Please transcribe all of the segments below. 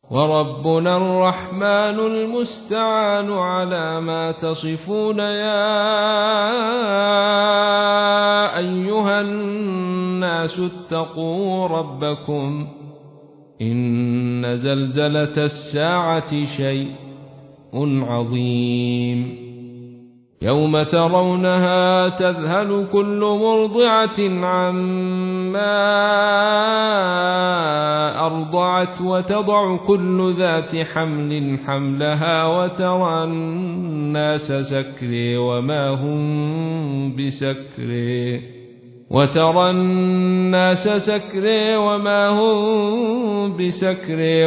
وربنا الرحمن المستعان على ما تصفون. يا أيها الناس اتقوا ربكم إن زلزلة الساعة شيء عظيم يوم ترونها تذهل كل مرضعة عما أرضعت وتضع كل ذات حمل حملها وترى الناس سكري وما هم بسكري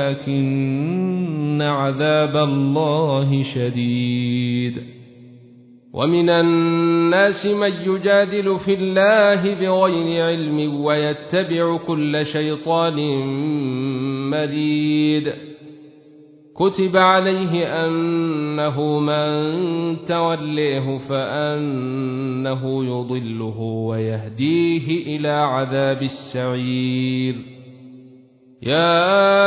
ولكن عذاب الله شديد. ومن الناس من يجادل في الله بغير علم ويتبع كل شيطان مريد. كتب عليه أنه من توليه فأنه يضله ويهديه إلى عذاب السعير. يا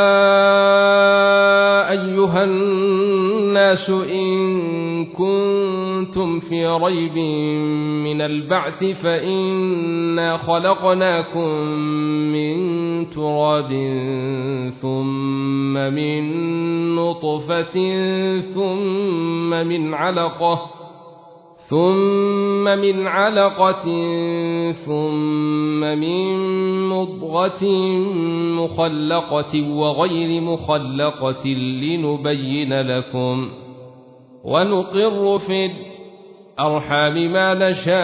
أيها الناس إن كنتم في ريب من البعث فإنا خلقناكم من تراب ثم من نطفة ثم من علقة ثم من مضغة مخلقة وغير مخلقة لنبين لكم ونقر في الأرحام ما نشاء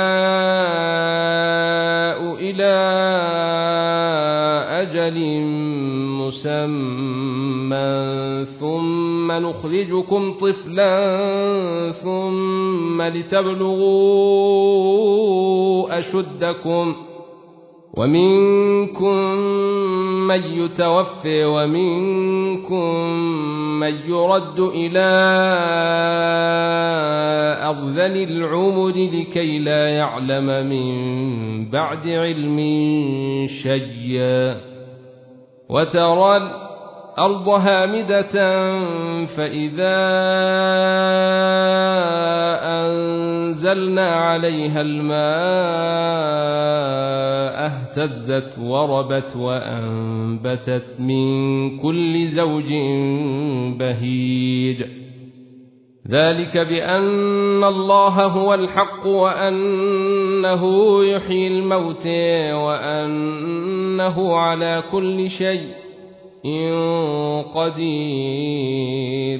إلى أجل مسمى ثم نخرجكم طفلا ثم لتبلغوا أشدكم ومنكم من يتوفى ومنكم من يرد إلى أرذل العمر لكي لا يعلم من بعد علم شيئا. وترى الأرض هامدة فإذا أنزلنا عليها الماء اهتزت وربت وأنبتت من كل زوج بهيج. ذلك بأن الله هو الحق وأنه يحيي الموتى وأنه على كل شيء قدير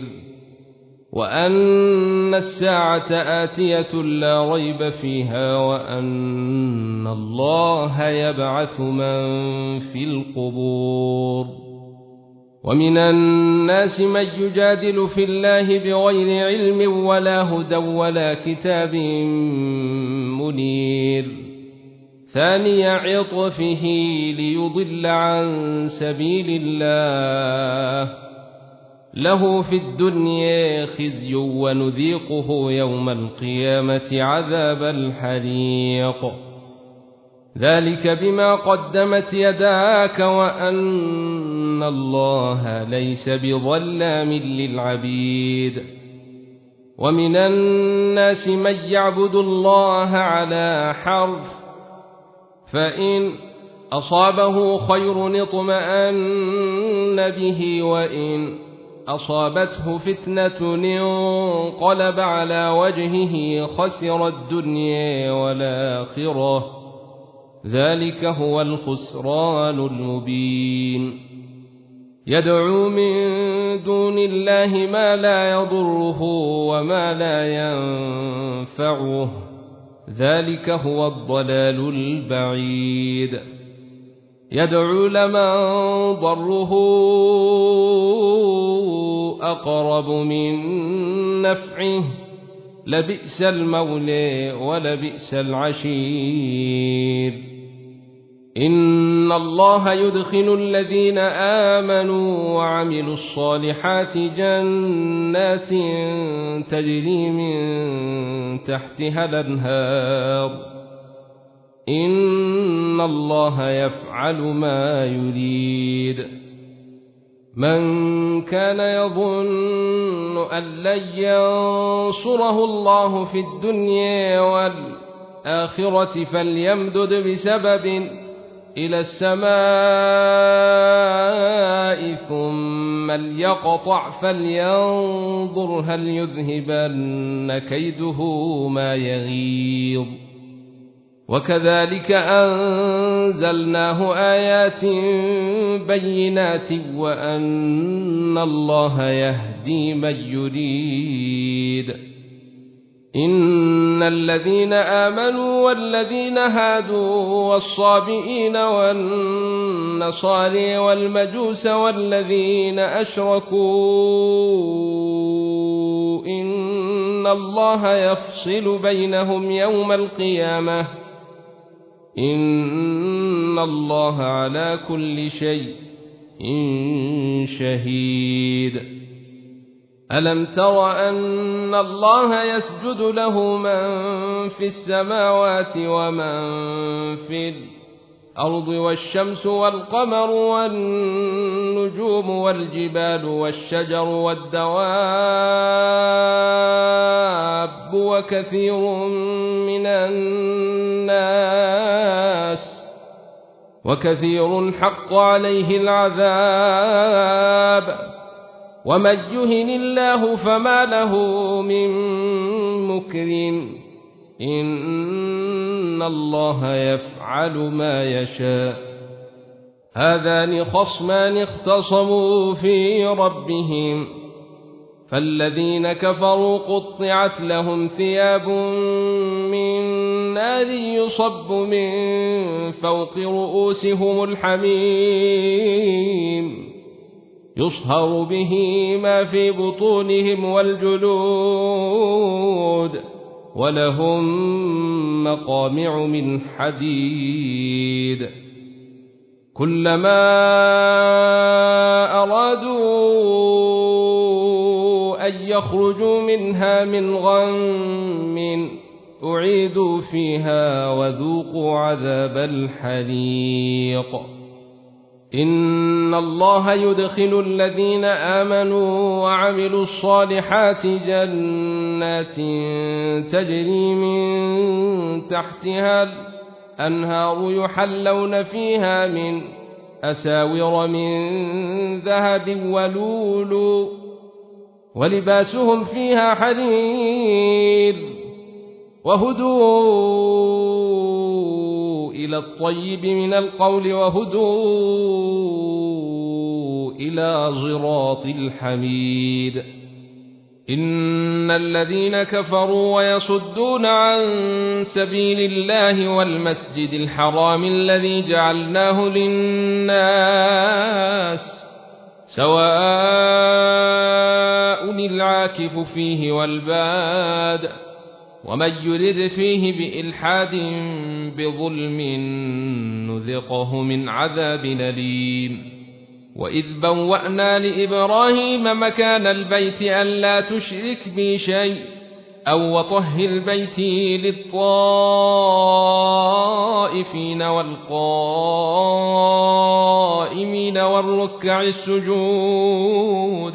وأن الساعة آتية لا ريب فيها وأن الله يبعث من في القبور. ومن الناس من يجادل في الله بغير علم ولا هدى ولا كتاب منير. ثاني عطفه ليضل عن سبيل الله له في الدنيا خزي ونذيقه يوم القيامة عذاب الحريق. ذلك بما قدمت يداك وأن الله ليس بظلام للعبيد. ومن الناس من يعبد الله على حرف فإن أصابه خير اطمأن به وإن أصابته فتنة انقلب على وجهه خسر الدنيا والآخرة ذلك هو الخسران المبين. يدعو من دون الله ما لا يضره وما لا ينفعه ذلك هو الضلال البعيد. يدعو لمن ضره أقرب من نفعه لبئس المولى ولبئس العشير. إن الله يدخل الذين آمنوا وعملوا الصالحات جنات تجري من تحتها الأنهار إن الله يفعل ما يريد. من كان يظن أن لن ينصره الله في الدنيا والآخرة فليمدد بسبب إلى السماء ثم ليقطع فلينظر هل يذهبن كيده ما يغيظ وكذلك أنزلناه آيات بينات وأن الله يهدي من يريد إن الذين آمنوا والذين هادوا والصابئين والنصارى والمجوس والذين أشركوا إن الله يفصل بينهم يوم القيامة إن الله على كل شيء شهيد ألم تر أن الله يسجد له من في السماوات ومن في الأرض والشمس والقمر والنجوم والجبال والشجر والدواب وكثير من الناس وكثير حق عليه العذاب ومن يهن الله فما له من مكرم إن الله يفعل ما يشاء هذان خصمان اختصموا في ربهم فالذين كفروا قطعت لهم ثياب من نار يصب من فوق رؤوسهم الحميم يصهر به ما في بطونهم والجلود ولهم مقامع من حديد كلما أرادوا أن يخرجوا منها من غم أعيدوا فيها وذوقوا عذاب الحريق إن الله يدخل الذين آمنوا وعملوا الصالحات جنات تجري من تحتها الأنهار يحلون فيها من أساور من ذهب ولؤلؤ ولباسهم فيها حرير وهدوا إلى الطيب من القول وهدوا إلى صراط الحميد إن الذين كفروا ويصدون عن سبيل الله والمسجد الحرام الذي جعلناه للناس سواء العاكف فيه والباد ومن يرد فيه بإلحاد بظلم نذقه من عذاب أليم وإذ بوأنا لإبراهيم مكان البيت ألا تشرك بي شيء أو وطهر بيتي للطائفين والقائمين والركع السجود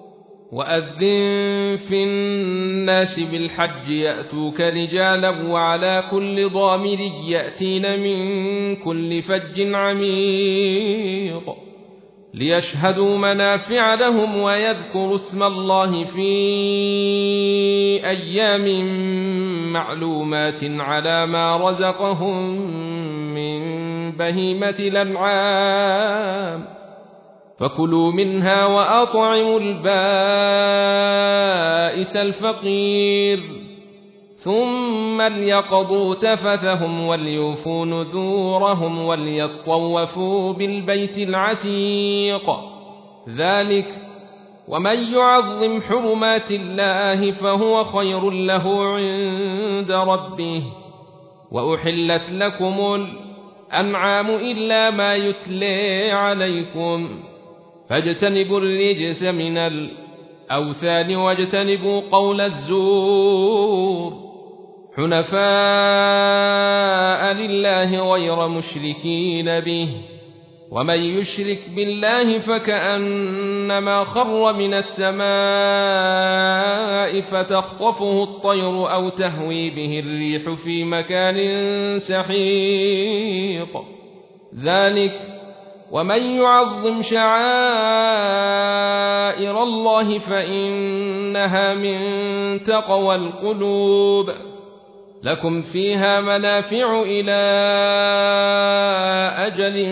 وأذن في الناس بالحج يأتوك رجالا وعلى كل ضامر يأتين من كل فج عميق ليشهدوا منافع لهم ويذكروا اسم الله في أيام معلومات على ما رزقهم من بهيمة الأنعام فكلوا منها وأطعموا البائس الفقير ثم ليقضوا تفثهم وليوفوا نذورهم وليطوفوا بالبيت العتيق ذلك ومن يعظم حرمات الله فهو خير له عند ربه وأحلت لكم الأنعام إلا ما يتلى عليكم فاجتنبوا الرجس من الأوثان واجتنبوا قول الزور حنفاء لله غير مشركين به ومن يشرك بالله فكأنما خر من السماء فتخطفه الطير أو تهوي به الريح في مكان سحيق ذلك ومن يعظم شعائر الله فإنها من تقوى القلوب لكم فيها منافع إلى أجل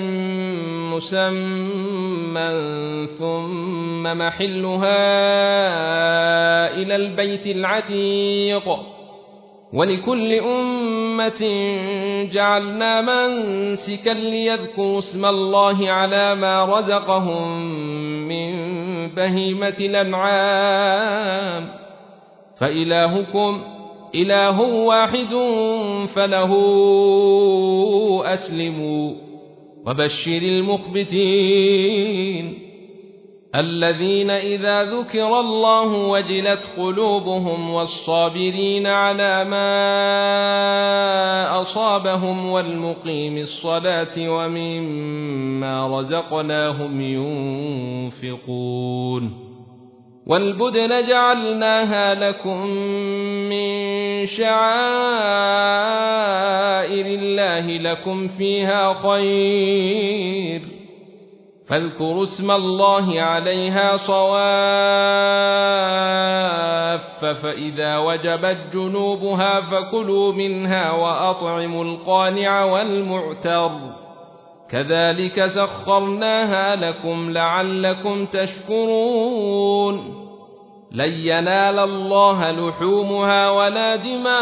مسمى ثم محلها إلى البيت العتيق ولكل أمة جعلنا منسكا ليذكروا اسم الله على ما رزقهم من بهيمة الأنعام فإلهكم إله واحد فله أسلموا وبشر المخبتين الذين إذا ذكر الله وجلت قلوبهم والصابرين على ما أصابهم والمقيم الصلاة ومما رزقناهم ينفقون والبدن جعلناها لكم من شعائر الله لكم فيها خير فاذكروا اسم الله عليها صواف فإذا وجبت جنوبها فكلوا منها وأطعموا القانع والمعتر كذلك سخرناها لكم لعلكم تشكرون لن ينال الله لحومها ولا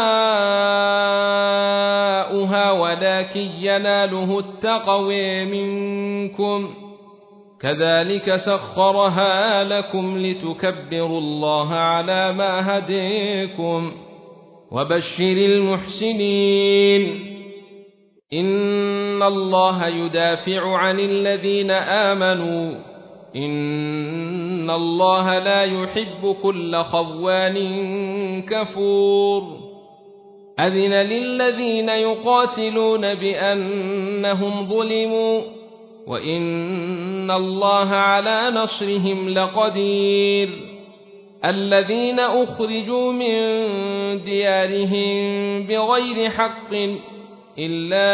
دماؤها ولكن يناله التقوى منكم كذلك سخرها لكم لتكبروا الله على ما هديكم وبشر المحسنين إن الله يدافع عن الذين آمنوا إن الله لا يحب كل خوان كفور أذن للذين يقاتلون بأنهم ظلموا وإن الله على نصرهم لقدير الذين أخرجوا من ديارهم بغير حق إلا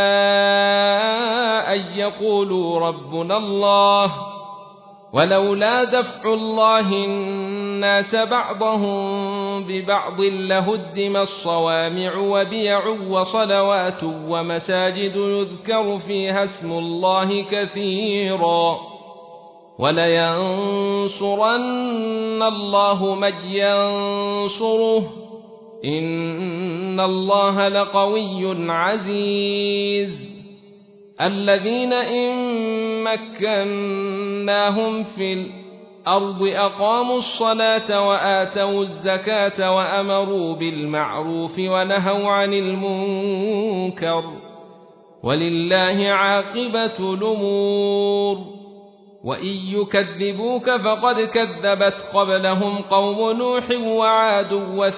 أن يقولوا ربنا الله ولولا دفع الله الناس بعضهم ببعض لهدم الصوامع وبيع وصلوات ومساجد يذكر فيها اسم الله كثيرا ولينصرن الله من ينصره إن الله لقوي عزيز الذين إن مكناهم في الأرض أقاموا الصلاة وآتوا الزكاة وأمروا بالمعروف ونهوا عن المنكر ولله عاقبة الأمور وإن يكذبوك فقد كذبت قبلهم قوم نوح وعاد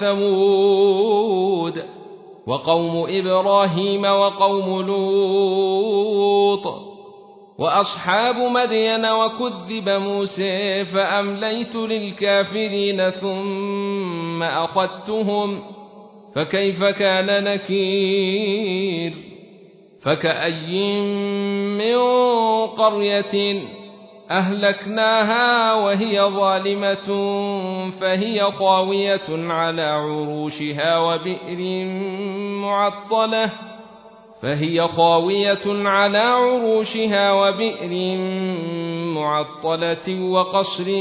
وثمود وقوم إبراهيم وقوم لوط وأصحاب مدين وكذب موسى فأمليت للكافرين ثم أخذتهم فكيف كان نكير فكأي من قرية أهلكناها وهي ظالمة فهي خاوية على عروشها وبئر معطلة وقصر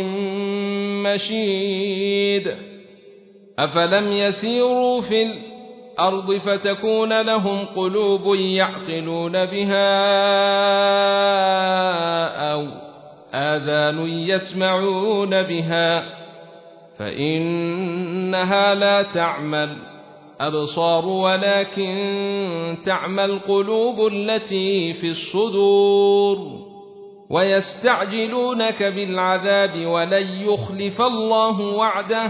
مشيد أفلم يسيروا في الأرض فتكون لهم قلوب يعقلون بها أو آذان يسمعون بها فإنها لا تعمى الأبصار ولكن تعمى القلوب التي في الصدور ويستعجلونك بالعذاب ولن يخلف الله وعده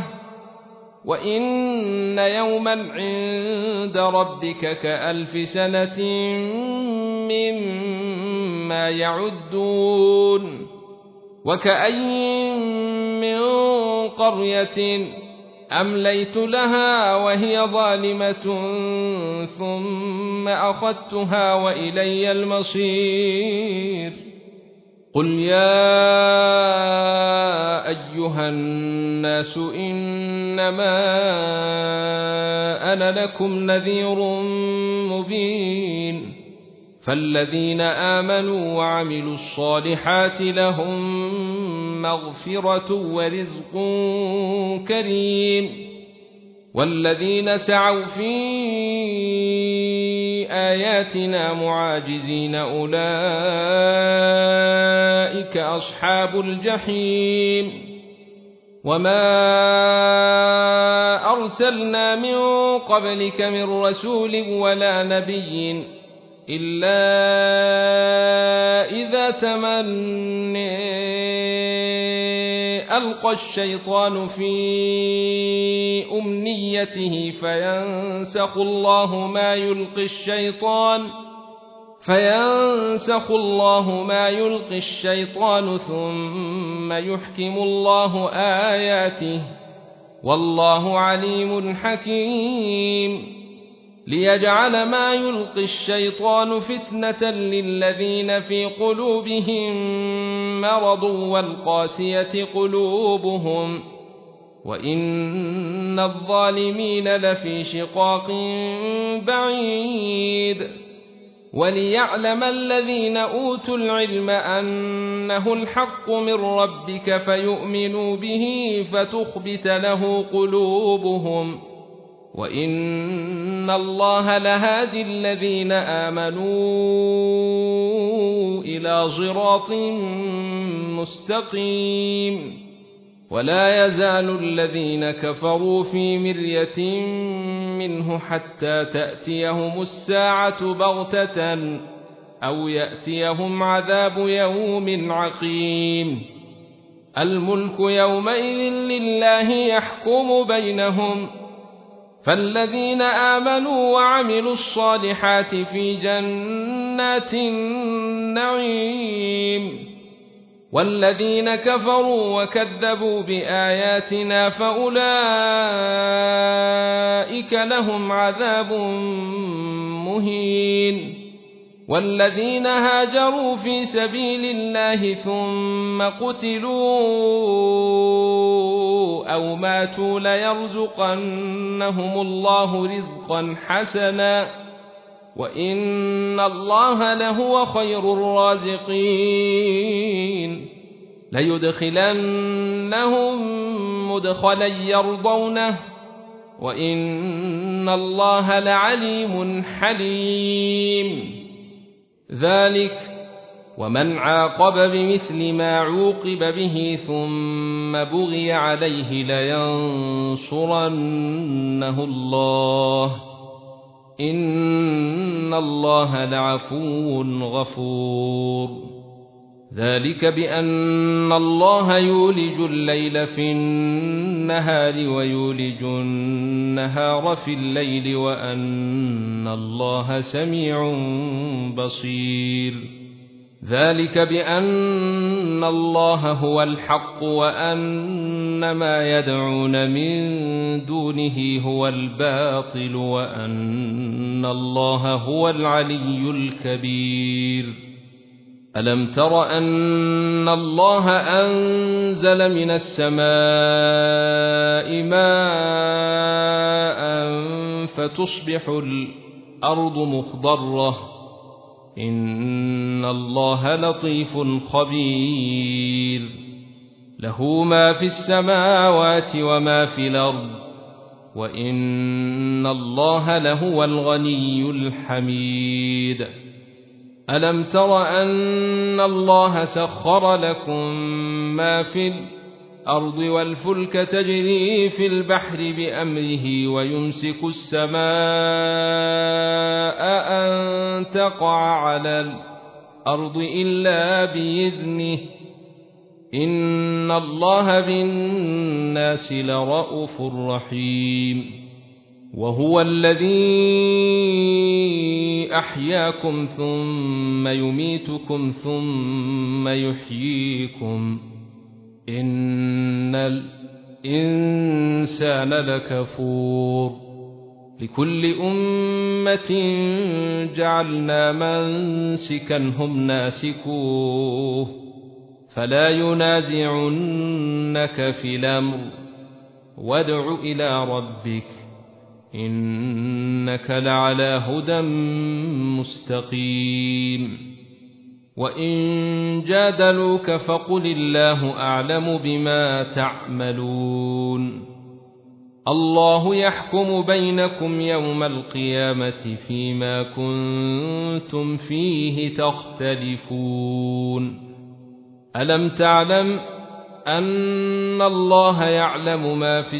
وإن يوما عند ربك كألف سنة ما يعدون وكأي من قرية أمليت لها وهي ظالمة ثم أخذتها وإلي المصير قل يا أيها الناس إنما أنا لكم نذير مبين فالذين آمنوا وعملوا الصالحات لهم مغفرة ورزق كريم والذين سعوا في آياتنا معاجزين أولئك أصحاب الجحيم وما أرسلنا من قبلك من رسول ولا نبي إلا إذا تمنى ألقى الشيطان في أمنيته فينسخ الله ما يلقي الشيطان ثم يحكم الله آياته والله عليم حكيم ليجعل ما يلقي الشيطان فتنة للذين في قلوبهم مرض والقاسية قلوبهم وإن الظالمين لفي شقاق بعيد وليعلم الذين أوتوا العلم أنه الحق من ربك فيؤمنوا به فتخبت له قلوبهم وإن الله لهادي الذين آمنوا إلى صراط مستقيم ولا يزال الذين كفروا في مرية منه حتى تأتيهم الساعة بغتة أو يأتيهم عذاب يوم عقيم الملك يومئذ لله يحكم بينهم فالذين آمنوا وعملوا الصالحات في جنات النعيم والذين كفروا وكذبوا بآياتنا فأولئك لهم عذاب مهين والذين هاجروا في سبيل الله ثم قتلوا أو ماتوا ليرزقنهم الله رزقا حسنا وإن الله لهو خير الرازقين ليدخلنهم مدخلا يرضونه وإن الله لعليم حليم ذلك ومن عاقب بمثل ما عوقب به ثم بغي عليه لينصرنه الله إن الله لعفو غفور ذلك بأن الله يولج الليل في النهار ويولج النهار في الليل وأن الله سميع بصير ذلك بأن الله هو الحق وأن ما يدعون من دونه هو الباطل وأن الله هو العلي الكبير ألم تر أن الله أنزل من السماء ماء فتصبح الأرض مخضرة إن الله لطيف خبير له ما في السماوات وما في الأرض وإن الله لهو الغني الحميد ألم تر أن الله سخر لكم ما في الأرض والفلك تجري في البحر بأمره ويمسك السماء أن تقع على الأرض إلا بإذنه إن الله بالناس لرءوف رحيم وهو الذي أحياكم ثم يميتكم ثم يحييكم إن الإنسان لكفور لكل أمة جعلنا منسكا هم ناسكوه فلا ينازعنك في الأمر وادع إلى ربك إنك لعلى هدى مستقيم وإن جادلوك فقل الله أعلم بما تعملون الله يحكم بينكم يوم القيامة فيما كنتم فيه تختلفون ألم تعلم أن الله يعلم ما في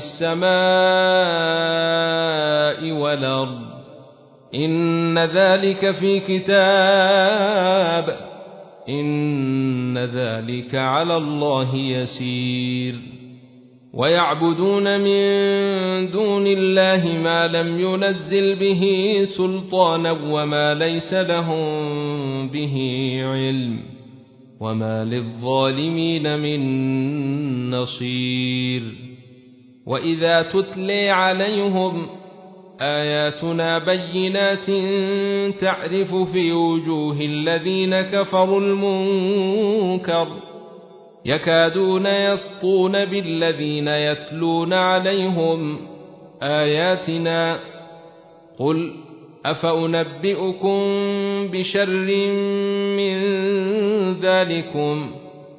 السماء والأرض إن ذلك في كتاب إن ذلك على الله يسير ويعبدون من دون الله ما لم ينزل به سلطانا وما ليس لهم به علم وما للظالمين من نصير وإذا تتلي عليهم آياتنا بينات تعرف في وجوه الذين كفروا المنكر يكادون يسطون بالذين يتلون عليهم آياتنا قل أفأنبئكم بشر من ذلكم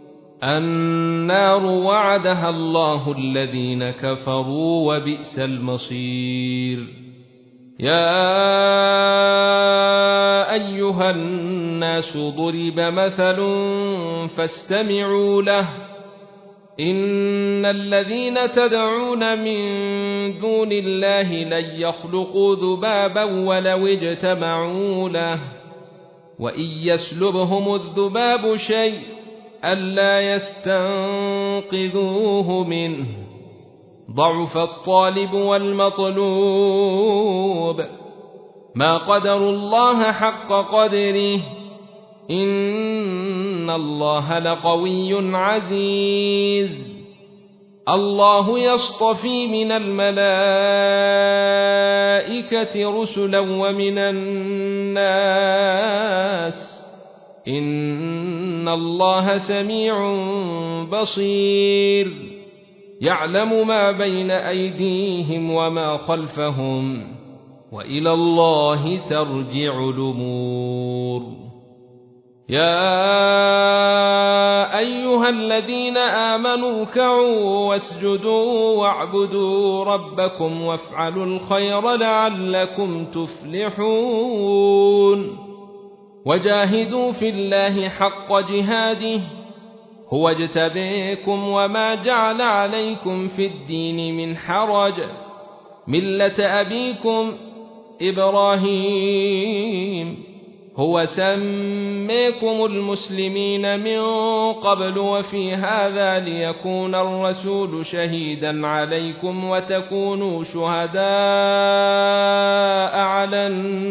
النار وعدها الله الذين كفروا وبئس المصير يا أيها الناس ضرب مثل فاستمعوا له إن الذين تدعون من دون الله لن يخلقوا ذبابا ولو اجتمعوا له وإن يسلبهم الذباب شيء ألا يستنقذوه منه ضعف الطالب والمطلوب ما قدروا الله حق قدره إن الله لقوي عزيز الله يصطفي من الملائكة رسلا ومن الناس إن الله سميع بصير يعلم ما بين أيديهم وما خلفهم وإلى الله ترجع الأمور يا أيها الذين آمنوا اركعوا واسجدوا واعبدوا ربكم وافعلوا الخير لعلكم تفلحون وجاهدوا في الله حق جهاده هو اجتبيكم وما جعل عليكم في الدين من حرج ملة أبيكم إبراهيم هو سميكم المسلمين من قبل وفي هذا ليكون الرسول شهيدا عليكم وتكونوا شهداء على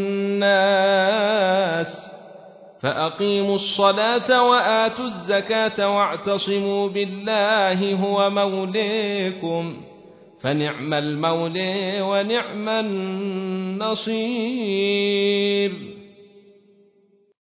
الناس فأقيموا الصلاة وآتوا الزكاة واعتصموا بالله هو موليكم فنعم المولى ونعم النصير